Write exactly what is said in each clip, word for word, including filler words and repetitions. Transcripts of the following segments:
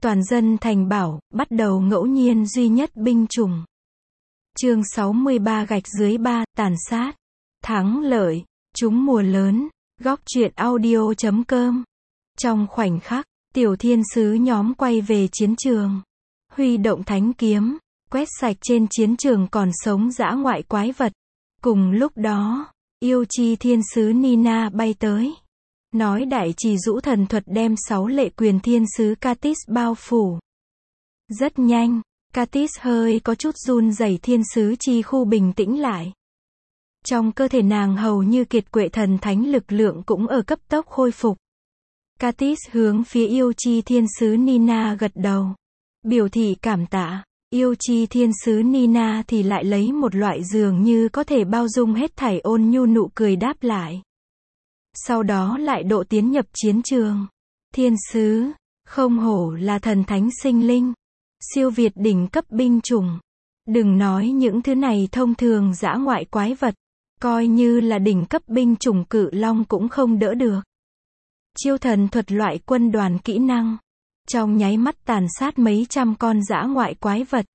Toàn dân thành bảo, bắt đầu ngẫu nhiên duy nhất binh chủng. Chương sáu mươi ba gạch dưới ba, tàn sát. Thắng lợi. Chúng mùa lớn. Góc truyện audio chấm com. Trong khoảnh khắc, tiểu thiên sứ nhóm quay về chiến trường. Huy động thánh kiếm, quét sạch trên chiến trường còn sống dã ngoại quái vật. Cùng lúc đó, yêu chi thiên sứ Nina bay tới. Nói đại trì rũ thần thuật đem sáu lệ quyền thiên sứ Katis bao phủ. Rất nhanh, Katis hơi có chút run rẩy, thiên sứ chi khu bình tĩnh lại. Trong cơ thể nàng hầu như kiệt quệ, thần thánh lực lượng cũng ở cấp tốc khôi phục. Katis hướng phía yêu chi thiên sứ Nina gật đầu, biểu thị cảm tạ. Yêu chi thiên sứ Nina thì lại lấy một loại dường như có thể bao dung hết thảy ôn nhu nụ cười đáp lại. Sau đó lại độ tiến nhập chiến trường. Thiên sứ, không hổ là thần thánh sinh linh, siêu việt đỉnh cấp binh chủng. Đừng nói những thứ này thông thường dã ngoại quái vật, coi như là đỉnh cấp binh chủng cự long cũng không đỡ được. Chiêu thần thuật loại quân đoàn kỹ năng, trong nháy mắt tàn sát mấy trăm con dã ngoại quái vật.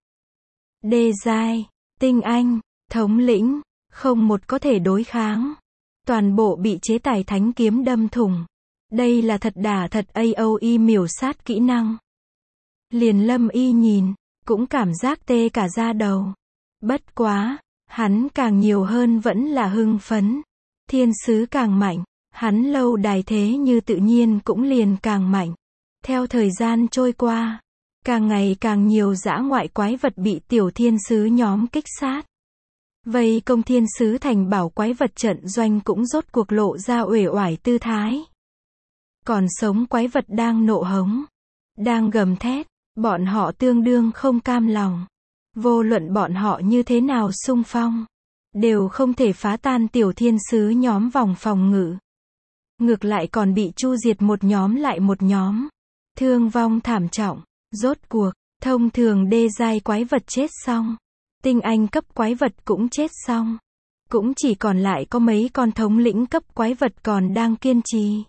Đê giai, tinh anh, thống lĩnh, không một có thể đối kháng. Toàn bộ bị chế tài thánh kiếm đâm thủng. Đây là thật đả thật a o e miểu sát kỹ năng. Liền Lâm Y nhìn, cũng cảm giác tê cả da đầu. Bất quá, hắn càng nhiều hơn vẫn là hưng phấn. Thiên sứ càng mạnh, hắn lâu đài thế như tự nhiên cũng liền càng mạnh. Theo thời gian trôi qua, càng ngày càng nhiều dã ngoại quái vật bị tiểu thiên sứ nhóm kích sát. Vây công thiên sứ thành bảo quái vật trận doanh cũng rốt cuộc lộ ra uể oải tư thái. Còn sống quái vật đang nộ hống, đang gầm thét, bọn họ tương đương không cam lòng. Vô luận bọn họ như thế nào xung phong, đều không thể phá tan tiểu thiên sứ nhóm vòng phòng ngự. Ngược lại còn bị chu diệt một nhóm lại một nhóm. Thương vong thảm trọng. Rốt cuộc, thông thường đê giai quái vật chết xong. Tinh anh cấp quái vật cũng chết xong. Cũng chỉ còn lại có mấy con thống lĩnh cấp quái vật còn đang kiên trì.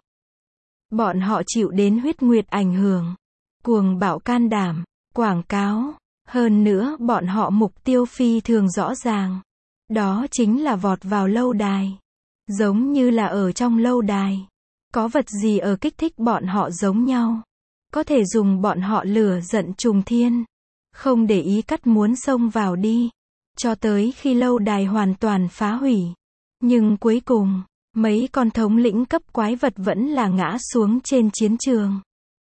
Bọn họ chịu đến huyết nguyệt ảnh hưởng, cuồng bạo can đảm, quảng cáo. Hơn nữa bọn họ mục tiêu phi thường rõ ràng. Đó chính là vọt vào lâu đài. Giống như là ở trong lâu đài. Có vật gì ở kích thích bọn họ giống nhau. Có thể dùng bọn họ lửa giận trùng thiên. Không để ý cắt muốn xông vào đi. Cho tới khi lâu đài hoàn toàn phá hủy. Nhưng cuối cùng, mấy con thống lĩnh cấp quái vật vẫn là ngã xuống trên chiến trường.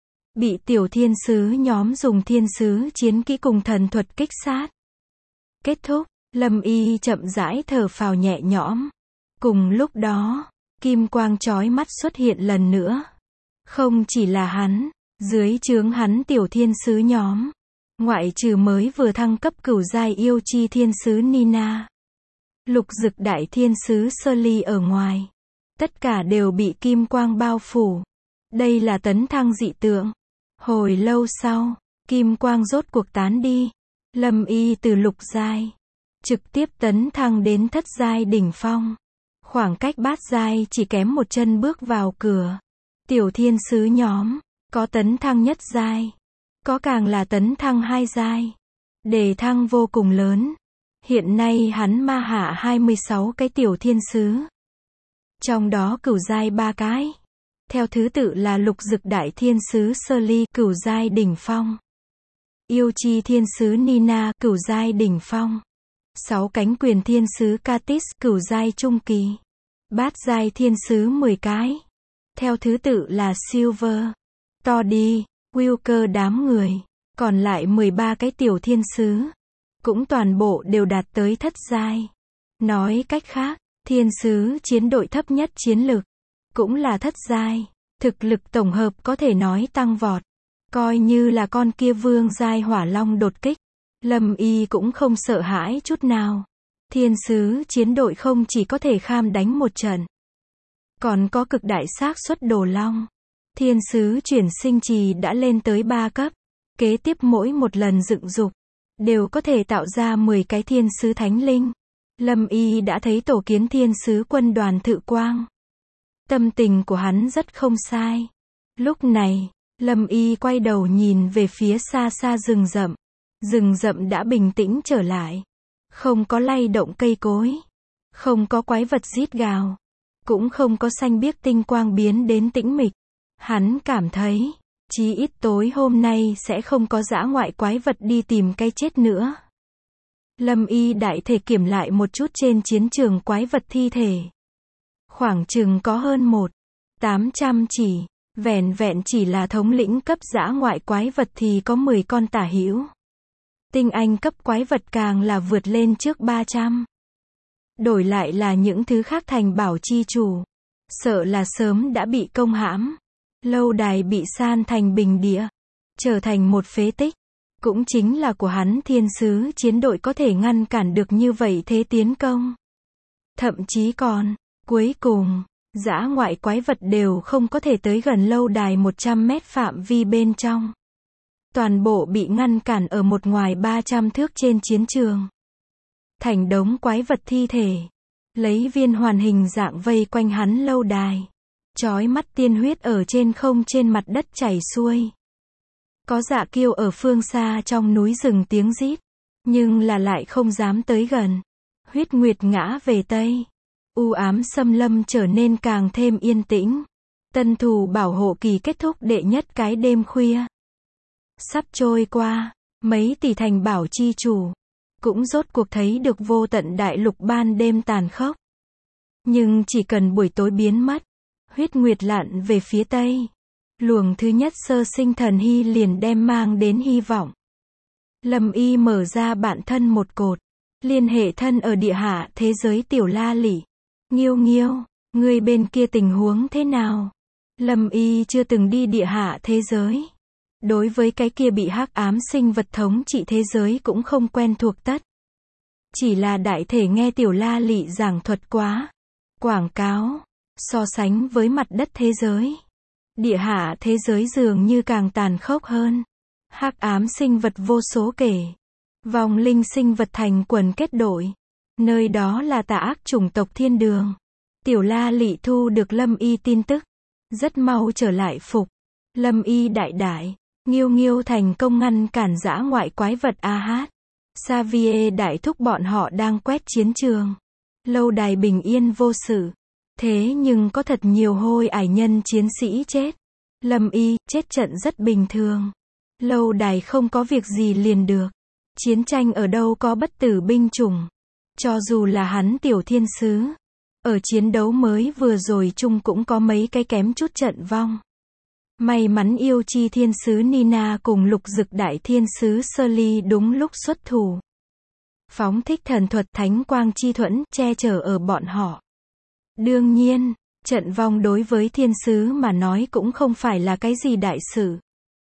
Bị tiểu thiên sứ nhóm dùng thiên sứ chiến kỹ cùng thần thuật kích sát. Kết thúc, Lâm Y chậm rãi thở phào nhẹ nhõm. Cùng lúc đó, kim quang chói mắt xuất hiện lần nữa. Không chỉ là hắn, dưới trướng hắn tiểu thiên sứ nhóm. Ngoại trừ mới vừa thăng cấp cửu giai yêu chi thiên sứ Nina, lục dực đại thiên sứ Sully ở ngoài. Tất cả đều bị kim quang bao phủ. Đây là tấn thăng dị tượng. Hồi lâu sau, kim quang rốt cuộc tán đi. Lâm Y từ lục giai trực tiếp tấn thăng đến thất giai đỉnh phong. Khoảng cách bát giai chỉ kém một chân bước vào cửa. Tiểu thiên sứ nhóm, có tấn thăng nhất giai, có càng là tấn thăng hai giai. Đề thăng vô cùng lớn. Hiện nay hắn ma hạ hai mươi sáu cái tiểu thiên sứ. Trong đó cửu giai ba cái. Theo thứ tự là lục dực đại thiên sứ Sully cửu giai đỉnh phong. Yêu chi thiên sứ Nina cửu giai đỉnh phong. Sáu cánh quyền thiên sứ Katis cửu giai trung kỳ. Bát giai thiên sứ mười cái. Theo thứ tự là Silver, Toddy, Wilker đám người. Còn lại mười ba cái tiểu thiên sứ. Cũng toàn bộ đều đạt tới thất giai. Nói cách khác, thiên sứ chiến đội thấp nhất chiến lực. Cũng là thất giai. Thực lực tổng hợp có thể nói tăng vọt. Coi như là con kia vương giai hỏa long đột kích. Lâm Y cũng không sợ hãi chút nào. Thiên sứ chiến đội không chỉ có thể kham đánh một trận. Còn có cực đại xác suất đồ long. Thiên sứ chuyển sinh trì đã lên tới ba cấp. Kế tiếp mỗi một lần dựng dục, đều có thể tạo ra mười cái thiên sứ thánh linh. Lâm Y đã thấy tổ kiến thiên sứ quân đoàn Thự Quang. Tâm tình của hắn rất không sai. Lúc này, Lâm Y quay đầu nhìn về phía xa xa rừng rậm. Rừng rậm đã bình tĩnh trở lại. Không có lay động cây cối. Không có quái vật rít gào. Cũng không có xanh biếc tinh quang biến đến tĩnh mịch. Hắn cảm thấy, chí ít tối hôm nay sẽ không có dã ngoại quái vật đi tìm cái chết nữa. Lâm Y đại thể kiểm lại một chút trên chiến trường quái vật thi thể. Khoảng chừng có hơn một tám trăm chỉ, vẻn vẹn chỉ là thống lĩnh cấp dã ngoại quái vật thì có mười con tả hữu. Tinh anh cấp quái vật càng là vượt lên trước ba trăm. Đổi lại là những thứ khác thành bảo chi chủ. Sợ là sớm đã bị công hãm. Lâu đài bị san thành bình địa. Trở thành một phế tích. Cũng chính là của hắn thiên sứ chiến đội có thể ngăn cản được như vậy thế tiến công. Thậm chí còn, cuối cùng, dã ngoại quái vật đều không có thể tới gần lâu đài một trăm mét phạm vi bên trong. Toàn bộ bị ngăn cản ở một ngoài ba trăm thước trên chiến trường. Thành đống quái vật thi thể. Lấy viên hoàn hình dạng vây quanh hắn lâu đài. Chói mắt tiên huyết ở trên không trên mặt đất chảy xuôi. Có dạ kiêu ở phương xa trong núi rừng tiếng rít. Nhưng là lại không dám tới gần. Huyết nguyệt ngã về tây. U ám xâm lâm trở nên càng thêm yên tĩnh. Tân thủ bảo hộ kỳ kết thúc đệ nhất cái đêm khuya. Sắp trôi qua, mấy tỷ thành bảo chi chủ. Cũng rốt cuộc thấy được vô tận đại lục ban đêm tàn khốc. Nhưng chỉ cần buổi tối biến mất. Huyết nguyệt lặn về phía tây. Luồng thứ nhất sơ sinh thần hy liền đem mang đến hy vọng. Lâm Y mở ra bản thân một cột. Liên hệ thân ở địa hạ thế giới tiểu la lị. Nghiêu nghiêu, người bên kia tình huống thế nào? Lâm Y chưa từng đi địa hạ thế giới. Đối với cái kia bị hắc ám sinh vật thống trị thế giới cũng không quen thuộc tất. Chỉ là đại thể nghe tiểu la lị giảng thuật quá. Quảng cáo. So sánh với mặt đất thế giới. Địa hạ thế giới dường như càng tàn khốc hơn. Hắc ám sinh vật vô số kể. Vòng linh sinh vật thành quần kết đội. Nơi đó là tà ác chủng tộc thiên đường. Tiểu la lị thu được Lâm Y tin tức. Rất mau trở lại phục. Lâm Y đại đại. Nghiêu nghiêu thành công ngăn cản dã ngoại quái vật a hát. Xavier đại thúc bọn họ đang quét chiến trường. Lâu đài bình yên vô sự. Thế nhưng có thật nhiều hôi ải nhân chiến sĩ chết. Lâm Y, chết trận rất bình thường. Lâu đài không có việc gì liền được. Chiến tranh ở đâu có bất tử binh chủng. Cho dù là hắn tiểu thiên sứ. Ở chiến đấu mới vừa rồi chung cũng có mấy cái kém chút trận vong. May mắn yêu chi thiên sứ Nina cùng lục dực đại thiên sứ Shirley đúng lúc xuất thủ. Phóng thích thần thuật thánh quang chi thuẫn che chở ở bọn họ. Đương nhiên, trận vong đối với thiên sứ mà nói cũng không phải là cái gì đại sự.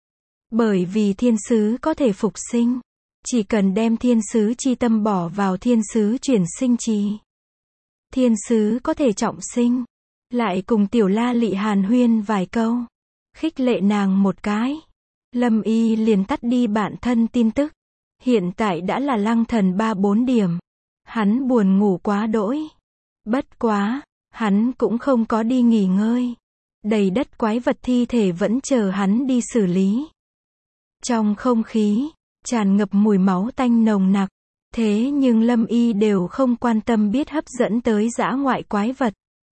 Bởi vì thiên sứ có thể phục sinh. Chỉ cần đem thiên sứ chi tâm bỏ vào thiên sứ chuyển sinh trì. Thiên sứ có thể trọng sinh. Lại cùng tiểu la lị hàn huyên vài câu. Khích lệ nàng một cái. Lâm Y liền tắt đi bản thân tin tức. Hiện tại đã là lăng thần ba bốn điểm. Hắn buồn ngủ quá đỗi. Bất quá, hắn cũng không có đi nghỉ ngơi. Đầy đất quái vật thi thể vẫn chờ hắn đi xử lý. Trong không khí, tràn ngập mùi máu tanh nồng nặc. Thế nhưng Lâm Y đều không quan tâm biết hấp dẫn tới dã ngoại quái vật.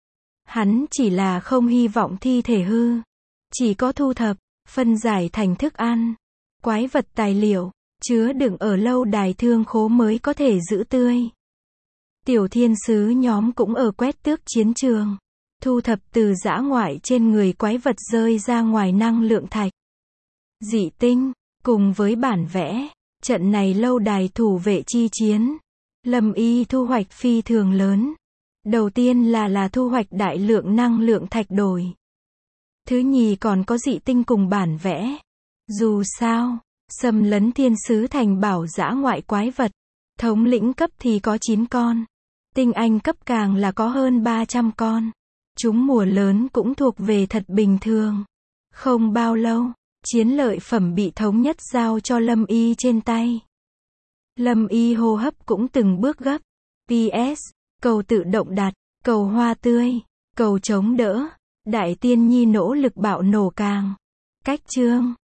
Hắn chỉ là không hy vọng thi thể hư. Chỉ có thu thập, phân giải thành thức ăn. Quái vật tài liệu, chứa đựng ở lâu đài thương khố mới có thể giữ tươi. Tiểu thiên sứ nhóm cũng ở quét tước chiến trường. Thu thập từ dã ngoại trên người quái vật rơi ra ngoài năng lượng thạch. Dị tinh, cùng với bản vẽ, trận này lâu đài thủ vệ chi chiến. Lâm Y thu hoạch phi thường lớn. Đầu tiên là là thu hoạch đại lượng năng lượng thạch đổi. Thứ nhì còn có dị tinh cùng bản vẽ. Dù sao, xâm lấn thiên sứ thành bảo dã ngoại quái vật. Thống lĩnh cấp thì có chín con. Tinh anh cấp càng là có hơn ba trăm con. Chúng mùa lớn cũng thuộc về thật bình thường. Không bao lâu, chiến lợi phẩm bị thống nhất giao cho Lâm Y trên tay. Lâm Y hô hấp cũng từng bước gấp. pê ét, cầu tự động đặt, cầu hoa tươi, cầu chống đỡ. Đại tiên nhi nỗ lực bạo nổ càng. Cách chương